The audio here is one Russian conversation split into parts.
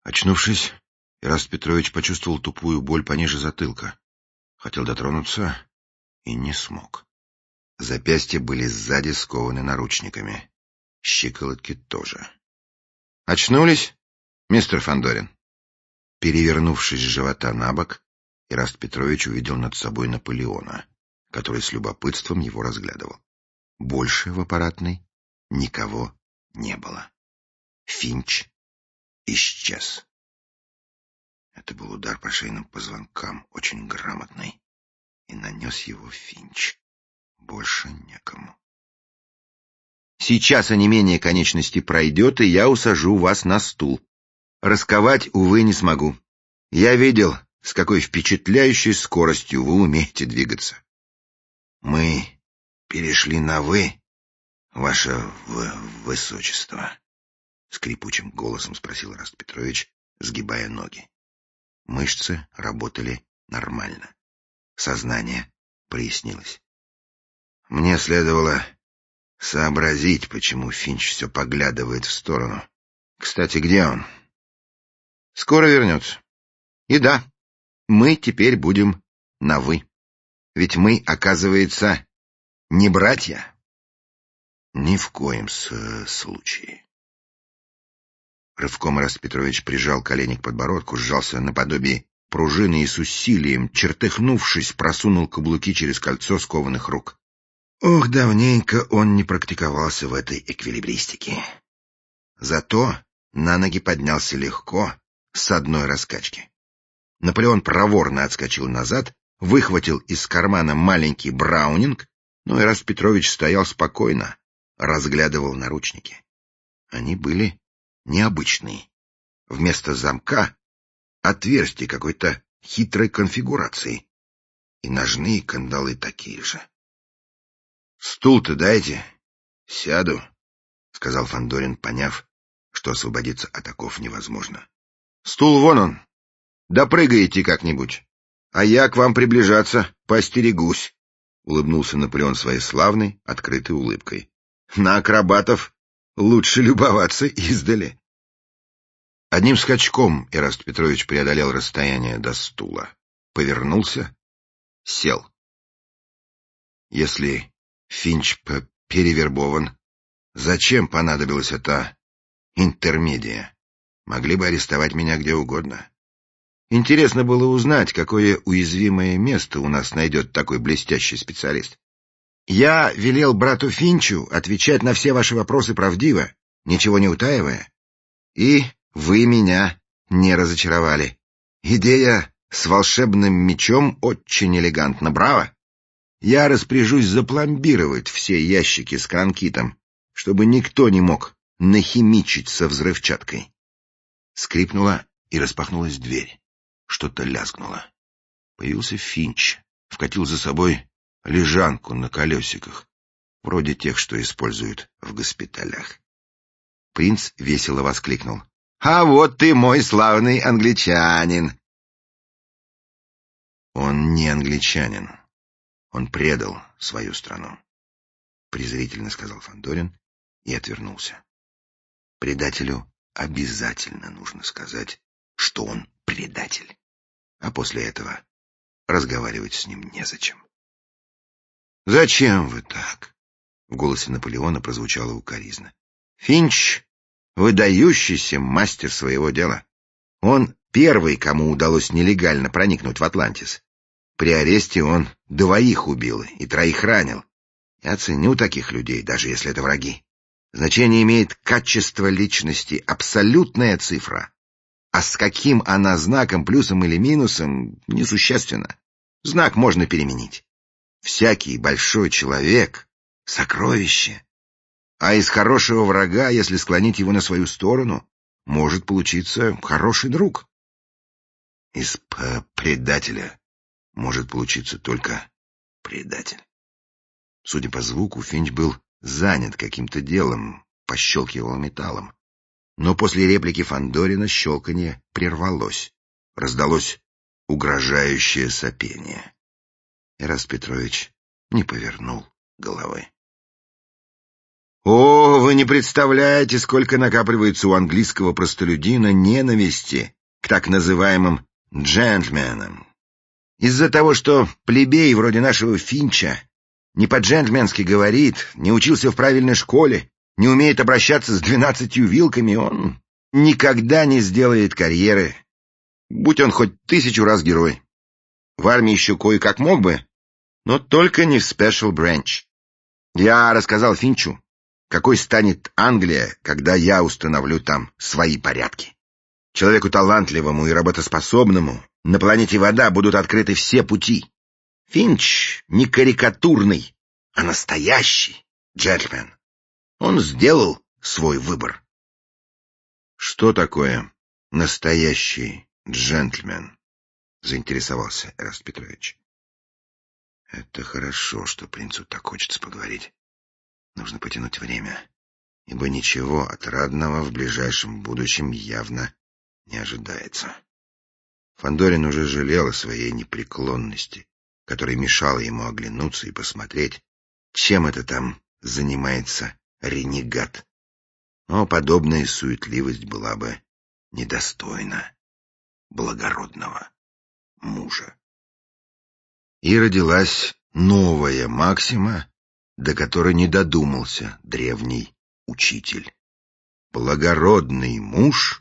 Очнувшись, Ираст Петрович почувствовал тупую боль пониже затылка. Хотел дотронуться и не смог. Запястья были сзади скованы наручниками. Щиколотки тоже. «Очнулись, мистер Фандорин?» Перевернувшись с живота на бок, Ираст Петрович увидел над собой Наполеона, который с любопытством его разглядывал. Больше в аппаратной никого не было. Финч исчез. Это был удар по шейным позвонкам, очень грамотный, и нанес его Финч. Больше некому. «Сейчас онемение конечности пройдет, и я усажу вас на стул. Расковать, увы, не смогу. Я видел, с какой впечатляющей скоростью вы умеете двигаться». «Мы перешли на «вы», ваше высочество?» — скрипучим голосом спросил Ираст Петрович, сгибая ноги. Мышцы работали нормально. Сознание прояснилось. Мне следовало сообразить, почему Финч все поглядывает в сторону. Кстати, где он? Скоро вернется. И да, мы теперь будем на «вы». Ведь мы, оказывается, не братья. Ни в коем случае. Рывком Ираст Петрович прижал колени к подбородку, сжался наподобие пружины и с усилием, чертыхнувшись, просунул каблуки через кольцо скованных рук. Ох, давненько он не практиковался в этой эквилибристике. Зато на ноги поднялся легко, с одной раскачки. Наполеон проворно отскочил назад, выхватил из кармана маленький браунинг, но Ираст Петрович стоял спокойно, разглядывал наручники. Они были необычные. Вместо замка — отверстие какой-то хитрой конфигурации. И ножные кандалы такие же. «Стул-то дайте. Сяду», — сказал Фандорин, поняв, что освободиться от оков невозможно. «Стул вон он. Допрыгаете как-нибудь. А я к вам приближаться поостерегусь», — улыбнулся Наполеон своей славной, открытой улыбкой. «На акробатов лучше любоваться издали». Одним скачком Ираст Петрович преодолел расстояние до стула, повернулся, сел. Если Финч перевербован, зачем понадобилась эта интермедия? Могли бы арестовать меня где угодно. Интересно было узнать, какое уязвимое место у нас найдет такой блестящий специалист. Я велел брату Финчу отвечать на все ваши вопросы правдиво, ничего не утаивая. И вы меня не разочаровали. Идея с волшебным мечом очень элегантна, браво. Я распоряжусь запломбировать все ящики с кранкитом, чтобы никто не мог нахимичить со взрывчаткой. Скрипнула и распахнулась дверь. Что-то лязгнуло. Появился Финч, вкатил за собой лежанку на колесиках, вроде тех, что используют в госпиталях. Принц весело воскликнул: «А вот ты мой славный англичанин!» Он не англичанин. Он предал свою страну, — презрительно сказал Фандорин и отвернулся. Предателю обязательно нужно сказать, что он предатель, а после этого разговаривать с ним незачем. «Зачем вы так?» — в голосе Наполеона прозвучало укоризна. «Финч — выдающийся мастер своего дела. Он первый, кому удалось нелегально проникнуть в Атлантис. При аресте он 2 убил и 3 ранил. Я ценю таких людей, даже если это враги. Значение имеет качество личности, абсолютная цифра. А с каким она знаком, плюсом или минусом, несущественно. Знак можно переменить. Всякий большой человек — сокровище. А из хорошего врага, если склонить его на свою сторону, может получиться хороший друг. Из предателя может получиться только предатель. Судя по звуку, Финч был занят каким-то делом, пощелкивал металлом. Но после реплики Фандорина щелканье прервалось. Раздалось угрожающее сопение. Ираст Петрович не повернул головы. О, вы не представляете, сколько накапливается у английского простолюдина ненависти к так называемым джентльменам. Из-за того, что плебей вроде нашего Финча не по-джентльменски говорит, не учился в правильной школе, не умеет обращаться с 12 вилками, он никогда не сделает карьеры, будь он хоть 1000 раз герой. В армии еще кое-как мог бы, но только не в Special Branch. Я рассказал Финчу, какой станет Англия, когда я установлю там свои порядки. Человеку талантливому и работоспособному на планете Вода будут открыты все пути. Финч не карикатурный, а настоящий джентльмен. Он сделал свой выбор. Что такое настоящий джентльмен? Заинтересовался Эраст Петрович. Это хорошо, что принцу так хочется поговорить. Нужно потянуть время, ибо ничего отрадного в ближайшем будущем явно не ожидается. Фандорин уже жалел о своей непреклонности, которая мешала ему оглянуться и посмотреть, чем это там занимается ренегат. Но подобная суетливость была бы недостойна благородного мужа. И родилась новая максима, до которой не додумался древний учитель. Благородный муж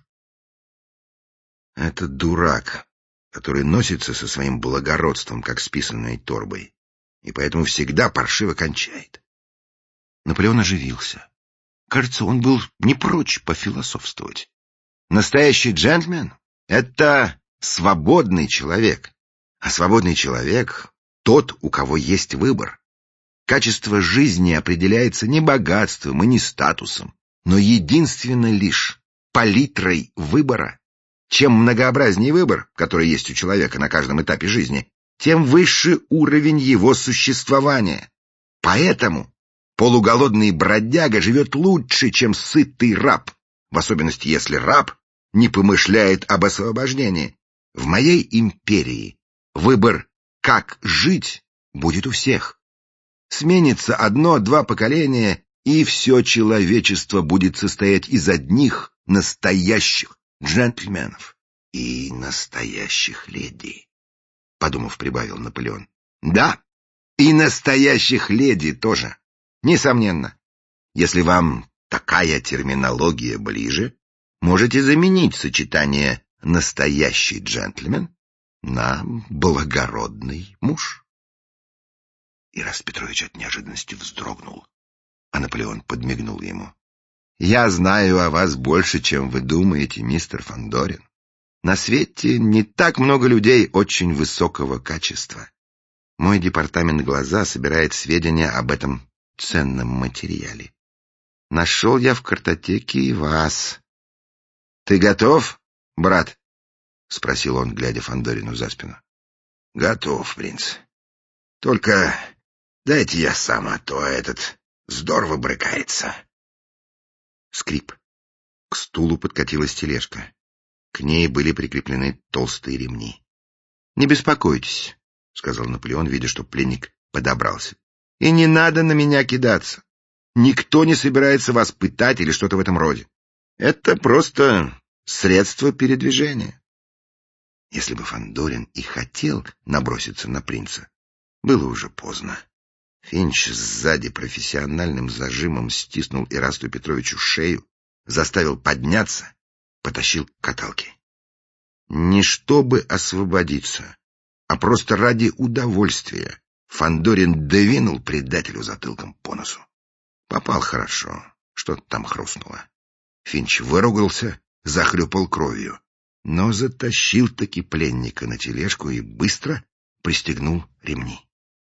— это дурак, который носится со своим благородством, как с писаной торбой, и поэтому всегда паршиво кончает. Наполеон оживился. Кажется, он был не прочь пофилософствовать. Настоящий джентльмен — это свободный человек, а свободный человек — тот, у кого есть выбор. Качество жизни определяется не богатством и не статусом, но единственно лишь палитрой выбора. Чем многообразнее выбор, который есть у человека на каждом этапе жизни, тем выше уровень его существования. Поэтому полуголодный бродяга живет лучше, чем сытый раб, в особенности если раб не помышляет об освобождении. В моей империи выбор, как жить, будет у всех. Сменится 1-2 поколения, и все человечество будет состоять из одних настоящих джентльменов и настоящих леди, — подумав, прибавил Наполеон. Да, и настоящих леди тоже, несомненно. Если вам такая терминология ближе, можете заменить сочетание «настоящий джентльмен» на «благородный муж». Эраст Петрович от неожиданности вздрогнул, а Наполеон подмигнул ему. «Я знаю о вас больше, чем вы думаете, мистер Фандорин. На свете не так много людей очень высокого качества. Мой департамент «Глаза» собирает сведения об этом ценном материале. Нашел я в картотеке и вас. — Ты готов, брат? — спросил он, глядя Фандорину за спину. — Готов, принц. Только дайте я сам, а то этот здорово брыкается. Скрип. К стулу подкатилась тележка. К ней были прикреплены толстые ремни. — Не беспокойтесь, — сказал Наполеон, видя, что пленник подобрался. — И не надо на меня кидаться. Никто не собирается вас пытать или что-то в этом роде. Это просто средство передвижения. Если бы Фандорин и хотел наброситься на принца, было уже поздно. Финч сзади профессиональным зажимом стиснул Эрасту Петровичу шею, заставил подняться, потащил к каталке. Не чтобы освободиться, а просто ради удовольствия Фандорин двинул предателю затылком по носу. Попал хорошо, что-то там хрустнуло. Финч выругался, захлюпал кровью, но затащил-таки пленника на тележку и быстро пристегнул ремни.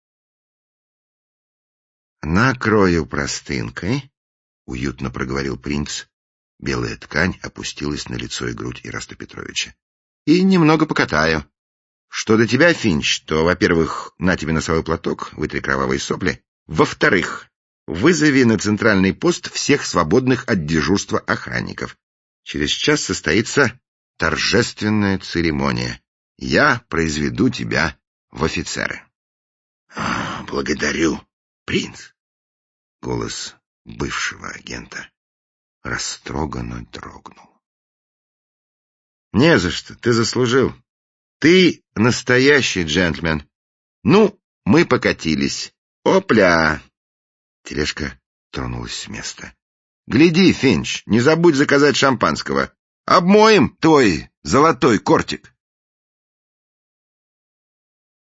«Накрою простынкой», — уютно проговорил принц. Белая ткань опустилась на лицо и грудь Эраста Петровича. «И немного покатаю. Что до тебя, Финч, то, во-первых, на тебе носовой платок, вытри кровавые сопли. Во-вторых, вызови на центральный пост всех свободных от дежурства охранников. Через час состоится торжественная церемония. Я произведу тебя в офицеры». «Благодарю, принц». Голос бывшего агента. Растроганно дрогнул. «Не за что, ты заслужил. Ты настоящий джентльмен. Ну, мы покатились. Опля!» Тележка тронулась с места. «Гляди, Финч, не забудь заказать шампанского. Обмоем твой золотой кортик».